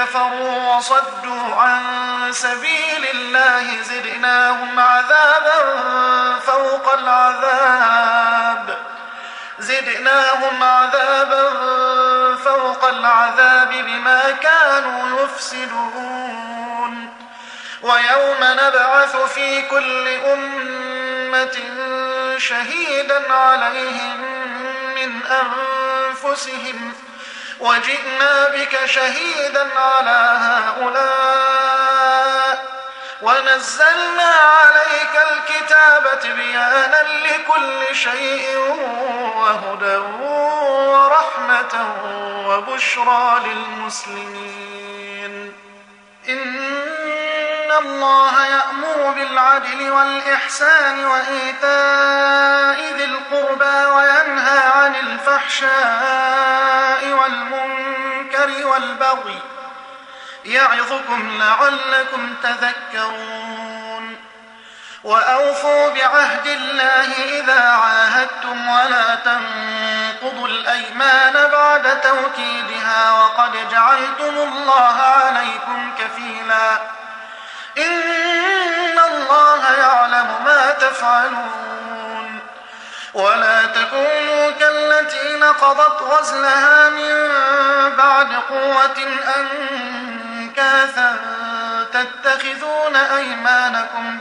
كفروا وصدوا عن سبيل الله زدناهم عذابا فوق العذاب بما كانوا يفسدون. ويوم نبعث في كل أمة شهيدا عليهم من أنفسهم وجئنا بك شهيدا على هؤلاء ونزلنا عليك الكتاب تبيانا لكل شيء وهدى ورحمة وبشرى للمسلمين. إن الله يأمر بالعدل والإحسان وإيتاء ذي القربى وينهى عن الفحشاء والمنكر والبغي يعظكم لعلكم تذكرون. وأوفوا بعهد الله إذا عاهدتم ولا تنقضوا الأيمان بعد توكيدها وقد جعلتم الله عليكم كفيلا إن الله يعلم ما تفعلون. ولا تكونوا كالتي نقضت غزلها من بعد قوة أنكاثا تتخذون أيمانكم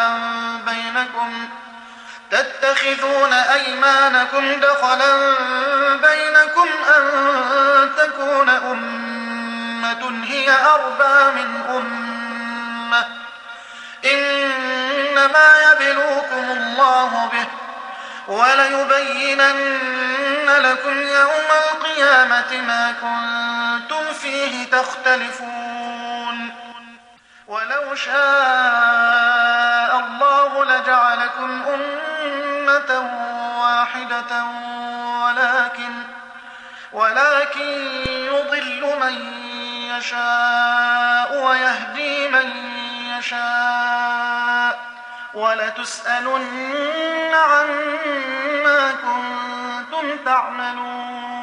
دخلا بينكم أن تكون أمة هي أربى من أمة إنما يبلوكم الله به وليبينن لكم يوم القيامة ما كنتم فيه تختلفون. ولو شاء الله لجعلكم أمة واحدة ولكن يضل من يشاء ويهدي من يشاء ولتسألن عما كنتم تعملون.